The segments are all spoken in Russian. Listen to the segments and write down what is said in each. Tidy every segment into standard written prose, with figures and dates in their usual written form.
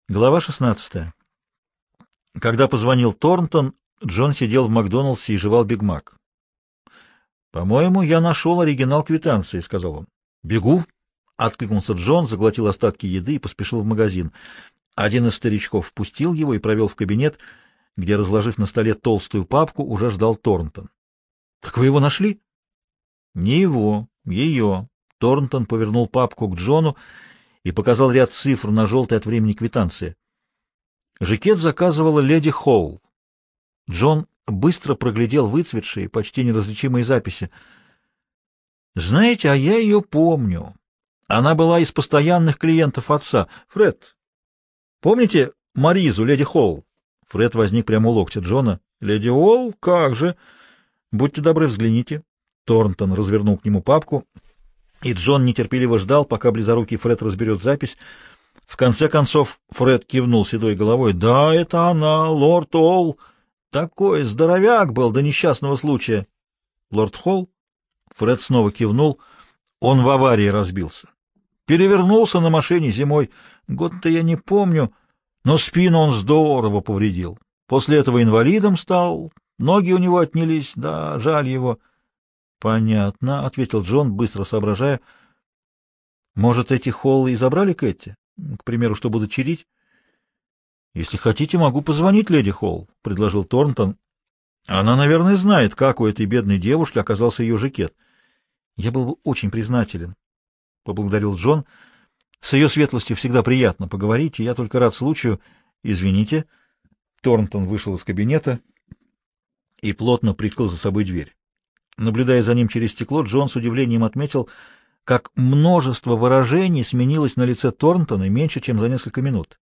Глава 16. Когда позвонил Торнтон, Джон сидел в Макдоналдсе и жевал Биг Мак. «По-моему, я нашел оригинал квитанции», — сказал он. «Бегу», — откликнулся Джон, заглотил остатки еды и поспешил в магазин. Один из старичков впустил его и провел в кабинет, где, разложив на столе толстую папку, уже ждал Торнтон. «Так вы его нашли?» «Не его, ее». Торнтон повернул папку к Джону и показал ряд цифр на желтой от времени квитанции. Жакет заказывала леди Холл. Джон быстро проглядел выцветшие, почти неразличимые записи. «Знаете, а я ее помню. Она была из постоянных клиентов отца. Фред, помните Маризу, леди Холл?» Фред возник прямо у локтя Джона. «Леди Холл? Как же! Будьте добры, взгляните». Торнтон развернул к нему папку, и Джон нетерпеливо ждал, пока близорукий Фред разберет запись. В конце концов Фред кивнул седой головой. «Да, это она, лорд Холл. Такой здоровяк был до несчастного случая». «Лорд Холл?» Фред снова кивнул. «Он в аварии разбился. Перевернулся на машине зимой. Год-то я не помню, но спину он здорово повредил. После этого инвалидом стал, ноги у него отнялись. Да, жаль его». «Понятно», — ответил Джон, быстро соображая. «Может, эти Холлы и забрали Кэти? К примеру, чтобы удочерить?» «Если хотите, могу позвонить леди Холл», — предложил Торнтон. «Она, наверное, знает, как у этой бедной девушки оказался ее жакет. Я был бы очень признателен», — поблагодарил Джон. «С ее светлостью всегда приятно поговорить, и я только рад случаю. Извините». Торнтон вышел из кабинета и плотно прикрыл за собой дверь. Наблюдая за ним через стекло, Джон с удивлением отметил, как множество выражений сменилось на лице Торнтона меньше, чем за несколько минут.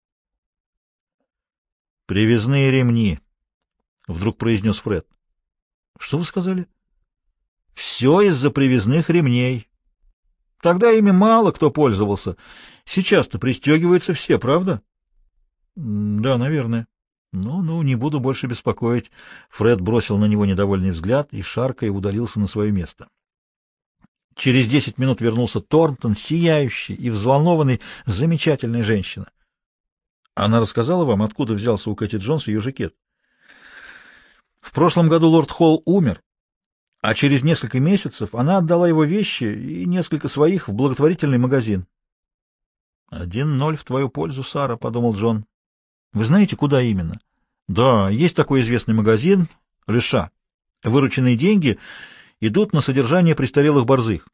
«Привязные ремни», — вдруг произнес Фред. «Что вы сказали?» «Все из-за привязных ремней. Тогда ими мало кто пользовался. Сейчас-то пристегиваются все, правда?» «Да, наверное». «Ну, не буду больше беспокоить». Фред бросил на него недовольный взгляд и, шаркая, удалился на свое место. Через 10 минут вернулся Торнтон, сияющий и взволнованный, замечательная женщина. Она рассказала вам, откуда взялся у Кэти Джонс ее жакет? В прошлом году лорд Холл умер, а через несколько месяцев она отдала его вещи и несколько своих в благотворительный магазин. 1-0 в твою пользу, Сара, — подумал Джон. Вы знаете, куда именно? Да, есть такой известный магазин, Леша. Вырученные деньги идут на содержание престарелых борзых.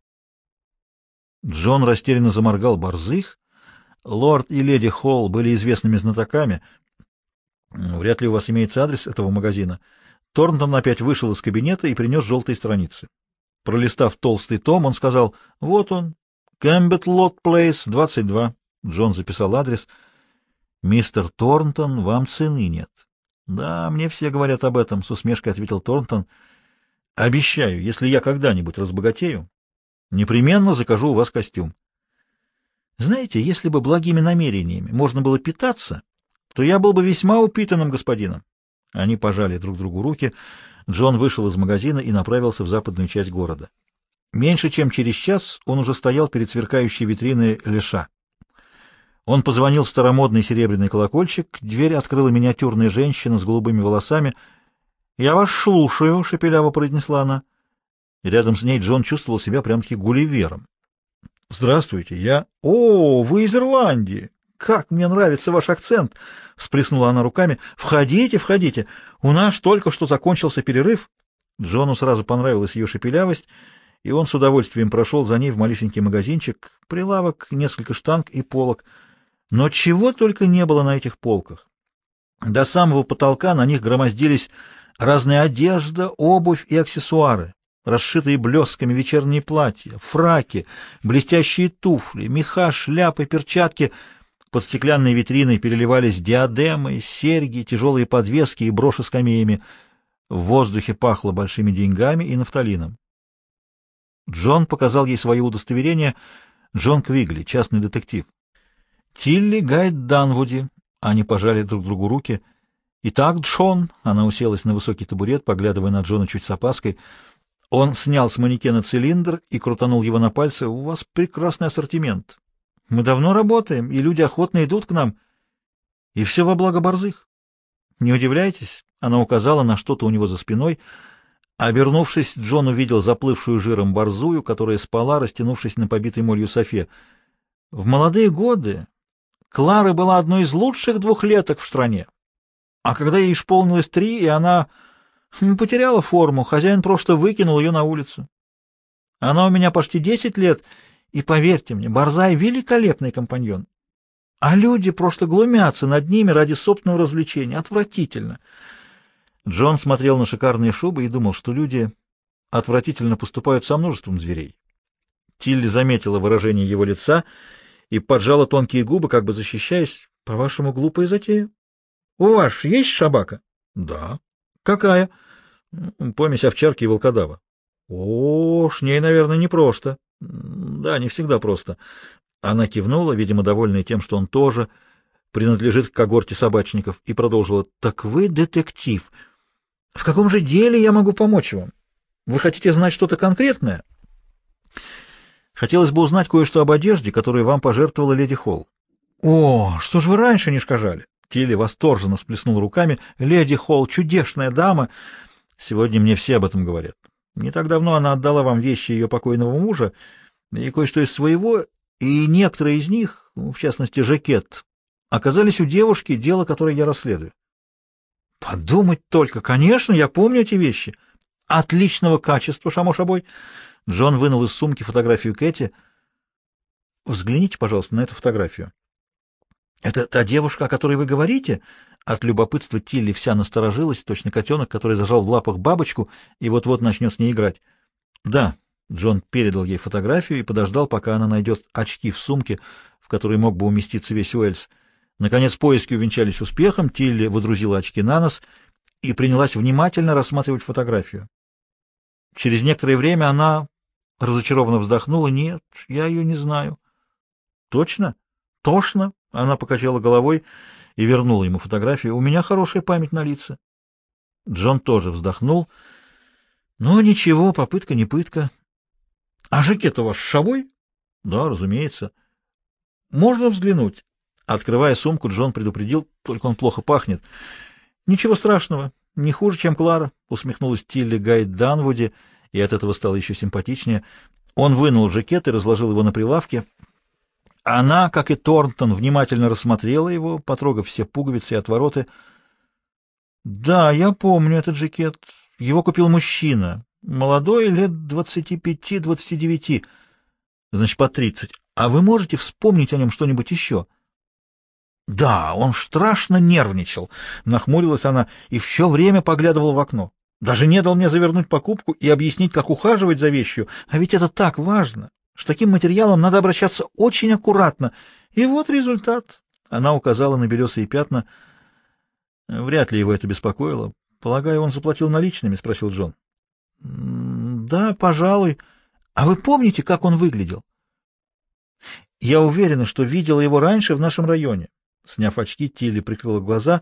Джон растерянно заморгал. Борзых? Лорд и леди Холл были известными знатоками. Вряд ли у вас имеется адрес этого магазина. Торнтон опять вышел из кабинета и принес желтые страницы. Пролистав толстый том, он сказал: «Вот он, Кэмбет Лот Плейс, 22». Джон записал адрес. «Мистер Торнтон, вам цены нет». «Да, мне все говорят об этом», — с усмешкой ответил Торнтон. «Обещаю, если я когда-нибудь разбогатею, непременно закажу у вас костюм». «Знаете, если бы благими намерениями можно было питаться, то я был бы весьма упитанным господином». Они пожали друг другу руки. Джон вышел из магазина и направился в западную часть города. Меньше чем через час он уже стоял перед сверкающей витриной Леша. Он позвонил в старомодный серебряный колокольчик, дверь открыла миниатюрная женщина с голубыми волосами. «Я вас слушаю», — шепеляво произнесла она. Рядом с ней Джон чувствовал себя прям-таки Гулливером. «Здравствуйте, я...» «О, вы из Ирландии! Как мне нравится ваш акцент!» — всплеснула она руками. «Входите, входите! У нас только что закончился перерыв». Джону сразу понравилась ее шепелявость, и он с удовольствием прошел за ней в малюсенький магазинчик, прилавок, несколько штанг и полок. Но чего только не было на этих полках. До самого потолка на них громоздились разная одежда, обувь и аксессуары, расшитые блестками вечерние платья, фраки, блестящие туфли, меха, шляпы, перчатки. Под стеклянной витриной переливались диадемы, серьги, тяжелые подвески и броши с камеями. В воздухе пахло большими деньгами и нафталином. Джон показал ей свое удостоверение. Джон Квигли, частный детектив. Тилли Гайд Данвуди. Они пожали друг другу руки. «Итак, Джон», — она уселась на высокий табурет, поглядывая на Джона чуть с опаской. Он снял с манекена цилиндр и крутанул его на пальце. «У вас прекрасный ассортимент. Мы давно работаем, и люди охотно идут к нам». И все во благо борзых. Не удивляйтесь, она указала на что-то у него за спиной. Обернувшись, Джон увидел заплывшую жиром борзую, которая спала, растянувшись на побитой молью софе. В молодые годы Клара была одной из лучших двухлеток в стране. А когда ей исполнилось 3, и она потеряла форму, хозяин просто выкинул ее на улицу. Она у меня почти 10 лет, и, поверьте мне, борзая — великолепный компаньон. А люди просто глумятся над ними ради собственного развлечения. Отвратительно. Джон смотрел на шикарные шубы и думал, что люди отвратительно поступают со множеством зверей. Тилли заметила выражение его лица и поджала тонкие губы, как бы защищаясь. — По-вашему, глупая затея? — У вас есть собака? — Да. — Какая? — Помесь овчарки и волкодава. — О, с ней, наверное, непросто. — Да, не всегда просто. Она кивнула, видимо, довольная тем, что он тоже принадлежит к когорте собачников, и продолжила. — Так вы детектив. В каком же деле я могу помочь вам? Вы хотите знать что-то конкретное? Хотелось бы узнать кое-что об одежде, которую вам пожертвовала леди Холл. — О, что ж вы раньше не сказали? Тилли восторженно всплеснул руками. — Леди Холл — чудесная дама. Сегодня мне все об этом говорят. Не так давно она отдала вам вещи ее покойного мужа и кое-что из своего, и некоторые из них, в частности, жакет, оказались у девушки, дело которое я расследую. — Подумать только! Конечно, я помню эти вещи. Отличного качества, шамош-обой. Джон вынул из сумки фотографию Кэти. — Взгляните, пожалуйста, на эту фотографию. — Это та девушка, о которой вы говорите? От любопытства Тилли вся насторожилась, точно котенок, который зажал в лапах бабочку и вот-вот начнет с ней играть. — Да. Джон передал ей фотографию и подождал, пока она найдет очки в сумке, в которой мог бы уместиться весь Уэльс. Наконец поиски увенчались успехом, Тилли водрузила очки на нос и принялась внимательно рассматривать фотографию. Через некоторое время она разочарованно вздохнула. — Нет, я ее не знаю. — Точно? — Тошно. Она покачала головой и вернула ему фотографию. — У меня хорошая память на лица. Джон тоже вздохнул. — Ну, ничего, попытка не пытка. — А жакет у вас с шабой? — Да, разумеется. — Можно взглянуть? Открывая сумку, Джон предупредил, только он плохо пахнет. — Ничего страшного, не хуже, чем Клара, — усмехнулась Тилли Гайд Данвуди, и от этого стало еще симпатичнее. Он вынул жакет и разложил его на прилавке. Она, как и Торнтон, внимательно рассмотрела его, потрогав все пуговицы и отвороты. — Да, я помню этот жакет. Его купил мужчина. Молодой, лет 25-29, значит, по 30. А вы можете вспомнить о нем что-нибудь еще? — Да, он страшно нервничал, — нахмурилась она и все время поглядывал в окно. Даже не дал мне завернуть покупку и объяснить, как ухаживать за вещью. А ведь это так важно. С таким материалом надо обращаться очень аккуратно. И вот результат. Она указала на белесые пятна. Вряд ли его это беспокоило. — Полагаю, он заплатил наличными? — спросил Джон. — Да, пожалуй. А вы помните, как он выглядел? — Я уверена, что видела его раньше в нашем районе. Сняв очки, Тилли прикрыла глаза.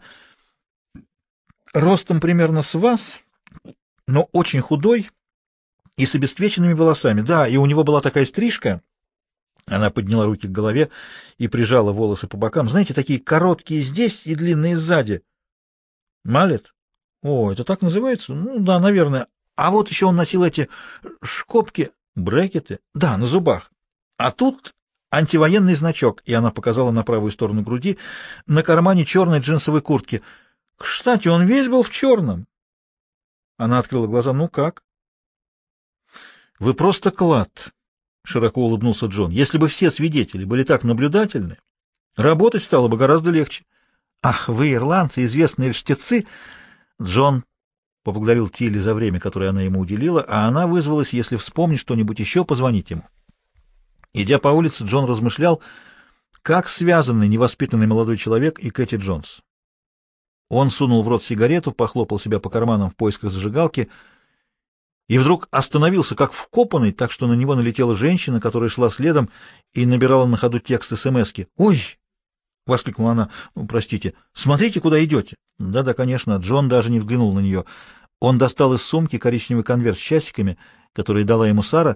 — Ростом примерно с вас, но очень худой и с обесцвеченными волосами. Да, и у него была такая стрижка. Она подняла руки к голове и прижала волосы по бокам. Знаете, такие короткие здесь и длинные сзади. Малет? О, это так называется? Ну да, наверное. А вот еще он носил эти шкопки, брекеты. Да, на зубах. А тут антивоенный значок, и она показала на правую сторону груди, на кармане черной джинсовой куртки. Кстати, он весь был в черном. Она открыла глаза. Ну как? Вы просто клад. Широко улыбнулся Джон. Если бы все свидетели были так наблюдательны, работать стало бы гораздо легче. Ах, вы, ирландцы, известные льстецы! Джон поблагодарил Тилли за время, которое она ему уделила, а она вызвалась, если вспомнить что-нибудь еще, позвонить ему. Идя по улице, Джон размышлял, как связаны невоспитанный молодой человек и Кэти Джонс. Он сунул в рот сигарету, похлопал себя по карманам в поисках зажигалки и вдруг остановился, как вкопанный, так что на него налетела женщина, которая шла следом и набирала на ходу текст СМСки. «Ой!» — воскликнула она. «Простите. Смотрите, куда идете». Да-да, конечно. Джон даже не взглянул на нее. Он достал из сумки коричневый конверт с часиками, который дала ему Сара.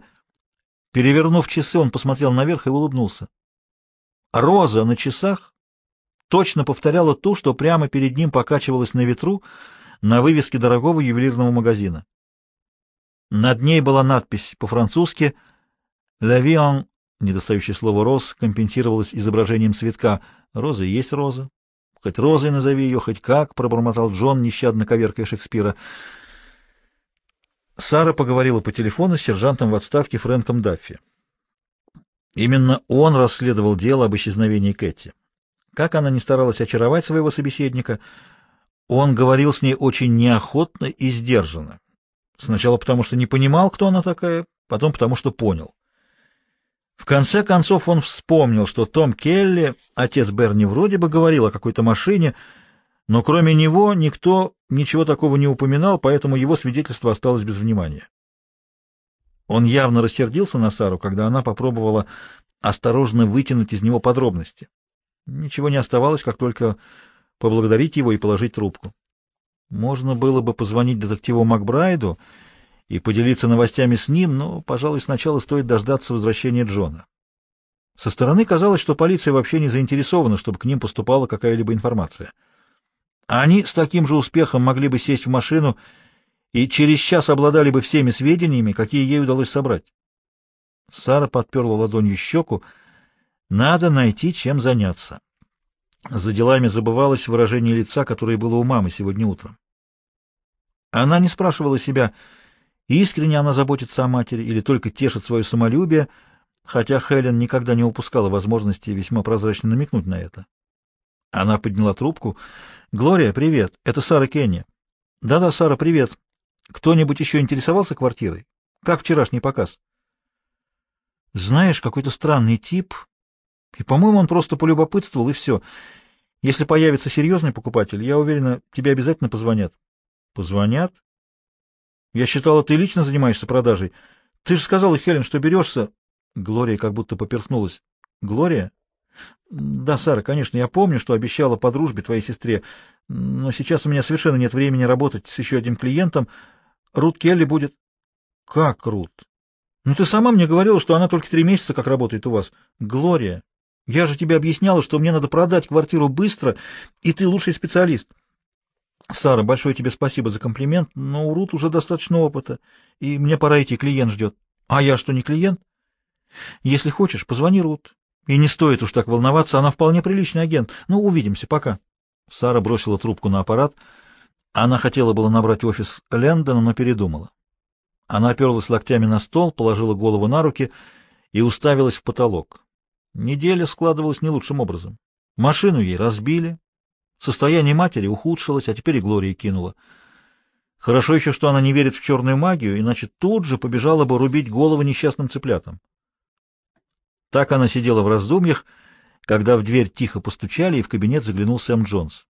Перевернув часы, он посмотрел наверх и улыбнулся. Роза на часах точно повторяла ту, что прямо перед ним покачивалась на ветру на вывеске дорогого ювелирного магазина. Над ней была надпись по-французски «La vie en...» Недостающее слово «роз» компенсировалось изображением цветка. Роза и есть роза. Хоть розой назови ее, хоть как, — пробормотал Джон, нещадно коверкая Шекспира. Сара поговорила по телефону с сержантом в отставке Фрэнком Даффи. Именно он расследовал дело об исчезновении Кэти. Как она ни старалась очаровать своего собеседника, он говорил с ней очень неохотно и сдержанно. Сначала потому, что не понимал, кто она такая, потом потому, что понял. В конце концов он вспомнил, что Том Келли, отец Берни, вроде бы говорил о какой-то машине, но кроме него никто ничего такого не упоминал, поэтому его свидетельство осталось без внимания. Он явно рассердился на Сару, когда она попробовала осторожно вытянуть из него подробности. Ничего не оставалось, как только поблагодарить его и положить трубку. Можно было бы позвонить детективу Макбрайду и поделиться новостями с ним, но, пожалуй, сначала стоит дождаться возвращения Джона. Со стороны казалось, что полиция вообще не заинтересована, чтобы к ним поступала какая-либо информация. Они с таким же успехом могли бы сесть в машину и через час обладали бы всеми сведениями, какие ей удалось собрать. Сара подперла ладонью щеку. Надо найти, чем заняться. За делами забывалось выражение лица, которое было у мамы сегодня утром. Она не спрашивала себя, искренне она заботится о матери или только тешит свое самолюбие, хотя Хелен никогда не упускала возможности весьма прозрачно намекнуть на это. Она подняла трубку. «Глория, привет. Это Сара Кенни». «Да-да, Сара, привет. Кто-нибудь еще интересовался квартирой? Как вчерашний показ?» «Знаешь, какой-то странный тип, и, по-моему, он просто полюбопытствовал, и все. Если появится серьезный покупатель, я уверена, тебе обязательно позвонят». «Позвонят? Я считала, ты лично занимаешься продажей. Ты же сказала, Хелен, что берешься...» Глория как будто поперхнулась. «Глория?» «Да, Сара, конечно, я помню, что обещала по дружбе твоей сестре, но сейчас у меня совершенно нет времени работать с еще одним клиентом. Рут Келли будет...» «Как Рут? Ну, ты сама мне говорила, что она только 3 месяца как работает у вас. Глория, я же тебе объясняла, что мне надо продать квартиру быстро, и ты лучший специалист». «Сара, большое тебе спасибо за комплимент, но у Рут уже достаточно опыта, и мне пора идти, клиент ждет». «А я что, не клиент?» «Если хочешь, позвони Рут. И не стоит уж так волноваться, она вполне приличный агент. Ну, увидимся, пока». Сара бросила трубку на аппарат. Она хотела было набрать офис Лэндона, но передумала. Она оперлась локтями на стол, положила голову на руки и уставилась в потолок. Неделя складывалась не лучшим образом. Машину ей разбили, состояние матери ухудшилось, а теперь и Глория кинула. Хорошо еще, что она не верит в черную магию, иначе тут же побежала бы рубить голову несчастным цыплятам. Так она сидела в раздумьях, когда в дверь тихо постучали, и в кабинет заглянул Сэм Джонс.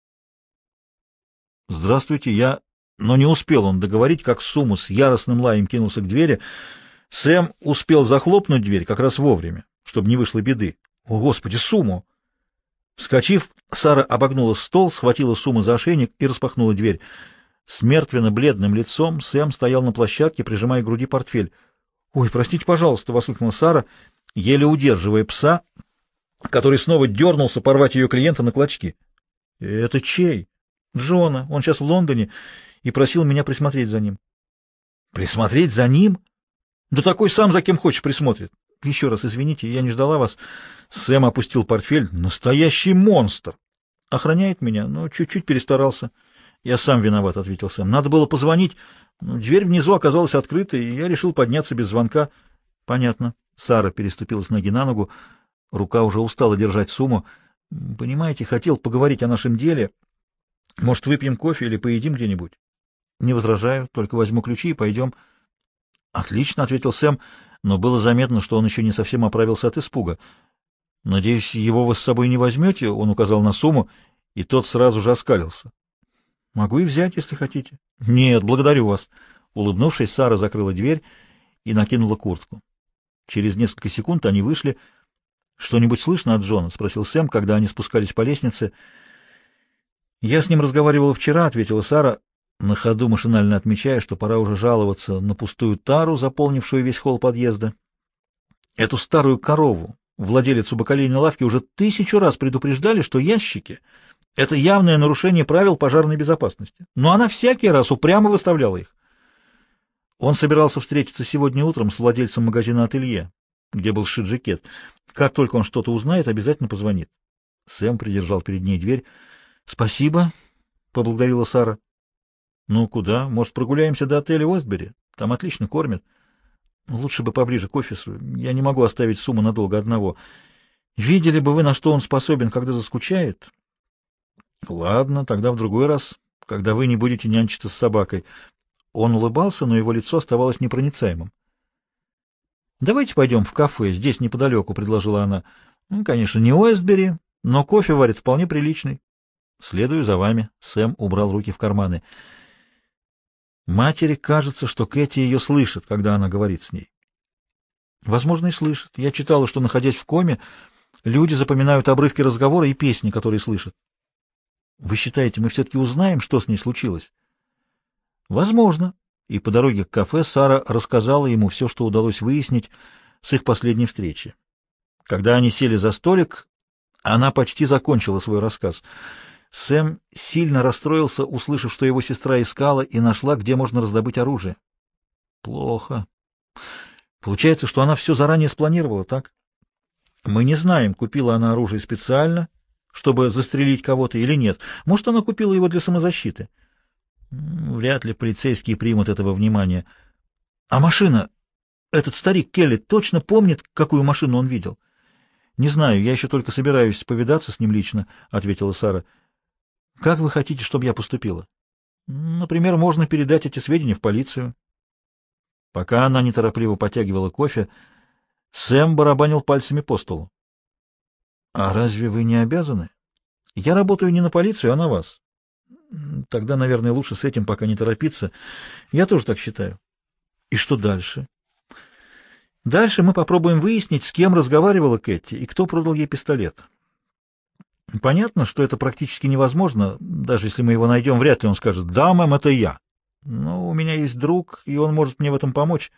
«Здравствуйте, я...» Но не успел он договорить, как Суму с яростным лаем кинулся к двери. Сэм успел захлопнуть дверь как раз вовремя, чтобы не вышло беды. «О, Господи, Суму!» Вскочив, Сара обогнула стол, схватила Суму за ошейник и распахнула дверь. С мертвенно-бледным лицом Сэм стоял на площадке, прижимая к груди портфель. «Ой, простите, пожалуйста!» — воскликнула Сара, еле удерживая пса, который снова дернулся порвать ее клиента на клочки. «Это чей?» «Джона. Он сейчас в Лондоне и просил меня присмотреть за ним». «Присмотреть за ним? Да такой сам за кем хочешь присмотрит. Еще раз извините, я не ждала вас». Сэм опустил портфель. «Настоящий монстр! Охраняет меня, но чуть-чуть перестарался». «Я сам виноват», — ответил Сэм. «Надо было позвонить, но дверь внизу оказалась открытой, и я решил подняться без звонка». «Понятно». Сара переступила с ноги на ногу. Рука уже устала держать Сумму. «Понимаете, хотел поговорить о нашем деле. Может, выпьем кофе или поедим где-нибудь?» «Не возражаю, только возьму ключи и пойдем». «Отлично», — ответил Сэм, но было заметно, что он еще не совсем оправился от испуга. «Надеюсь, его вы с собой не возьмете?» — он указал на Сумму, и тот сразу же оскалился. «Могу и взять, если хотите». «Нет, благодарю вас». Улыбнувшись, Сара закрыла дверь и накинула куртку. Через несколько секунд они вышли. «Что-нибудь слышно от Джона?» — спросил Сэм, когда они спускались по лестнице. «Я с ним разговаривала вчера», — ответила Сара, на ходу машинально отмечая, что пора уже жаловаться на пустую тару, заполнившую весь холл подъезда. Эту старую корову, владелицу бакалейной лавки, уже 1000 раз предупреждали, что ящики — это явное нарушение правил пожарной безопасности. Но она всякий раз упрямо выставляла их. Он собирался встретиться сегодня утром с владельцем магазина «Ателье», где был сшит жакет. Как только он что-то узнает, обязательно позвонит. Сэм придержал перед ней дверь. «Спасибо», — поблагодарила Сара. «Ну, куда? Может, прогуляемся до отеля Уэстбери? Там отлично кормят. Лучше бы поближе к офису. Я не могу оставить Суму надолго одного. Видели бы вы, на что он способен, когда заскучает?» «Ладно, тогда в другой раз, когда вы не будете нянчиться с собакой». Он улыбался, но его лицо оставалось непроницаемым. «Давайте пойдем в кафе, здесь неподалеку», — предложила она. «Ну, конечно, не Уэстбери, но кофе варит вполне приличный». «Следую за вами». Сэм убрал руки в карманы. Матери кажется, что Кэти ее слышит, когда она говорит с ней. Возможно, и слышит. Я читала, что, находясь в коме, люди запоминают обрывки разговора и песни, которые слышат. Вы считаете, мы все-таки узнаем, что с ней случилось? Возможно. И по дороге к кафе Сара рассказала ему все, что удалось выяснить с их последней встречи. Когда они сели за столик, она почти закончила свой рассказ. Сэм сильно расстроился, услышав, что его сестра искала и нашла, где можно раздобыть оружие. Плохо. Получается, что она все заранее спланировала, так? Мы не знаем, купила она оружие специально, чтобы застрелить кого-то или нет. Может, она купила его для самозащиты. Вряд ли полицейские примут этого внимания. А машина? Этот старик Келли точно помнит, какую машину он видел? Не знаю, я еще только собираюсь повидаться с ним лично, — ответила Сара. Как вы хотите, чтобы я поступила? Например, можно передать эти сведения в полицию. Пока она неторопливо потягивала кофе, Сэм барабанил пальцами по столу. — А разве вы не обязаны? Я работаю не на полицию, а на вас. Тогда, наверное, лучше с этим пока не торопиться. Я тоже так считаю. И что дальше? Дальше мы попробуем выяснить, с кем разговаривала Кэти и кто продал ей пистолет. Понятно, что это практически невозможно. Даже если мы его найдем, вряд ли он скажет: «Да, мэм, это я». Но у меня есть друг, и он может мне в этом помочь.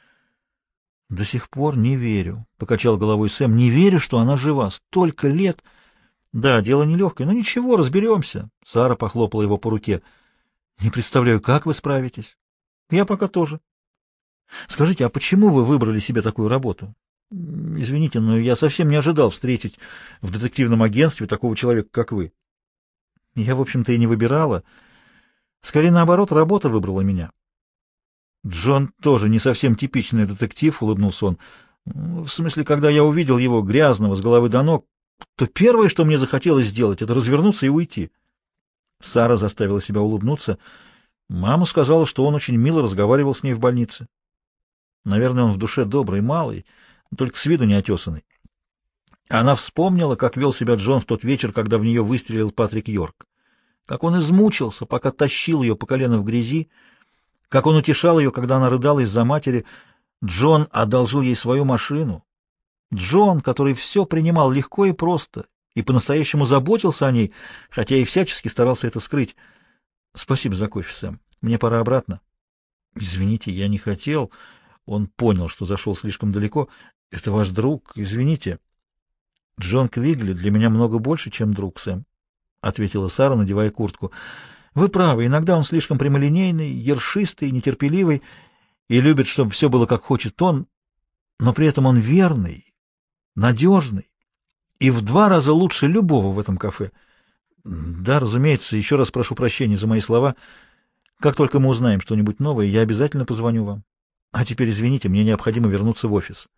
До сих пор не верю, — покачал головой Сэм. Не верю, что она жива. Столько лет. Да, дело нелегкое, но ничего, разберемся. Сара похлопала его по руке. Не представляю, как вы справитесь. Я пока тоже. Скажите, а почему вы выбрали себе такую работу? Извините, но я совсем не ожидал встретить в детективном агентстве такого человека, как вы. Я, в общем-то, и не выбирала. Скорее, наоборот, работа выбрала меня. Джон тоже не совсем типичный детектив, — улыбнулся он. В смысле, когда я увидел его грязного с головы до ног, то первое, что мне захотелось сделать, это развернуться и уйти. Сара заставила себя улыбнуться. Мама сказала, что он очень мило разговаривал с ней в больнице. Наверное, он в душе добрый, малый, только с виду неотесанный. Она вспомнила, как вел себя Джон в тот вечер, когда в нее выстрелил Патрик Йорк. Как он измучился, пока тащил ее по колено в грязи, как он утешал ее, когда она рыдала из-за матери. Джон одолжил ей свою машину. Джон, который все принимал легко и просто, и по-настоящему заботился о ней, хотя и всячески старался это скрыть. Спасибо за кофе, Сэм. Мне пора обратно. Извините, я не хотел. Он понял, что зашел слишком далеко. Это ваш друг, извините. Джон Квигли для меня много больше, чем друг, Сэм, — ответила Сара, надевая куртку. Вы правы, иногда он слишком прямолинейный, ершистый, нетерпеливый и любит, чтобы все было как хочет он, но при этом он верный, надежный и в 2 раза лучше любого в этом кафе. Да, разумеется, еще раз прошу прощения за мои слова. Как только мы узнаем что-нибудь новое, я обязательно позвоню вам. А теперь извините, мне необходимо вернуться в офис.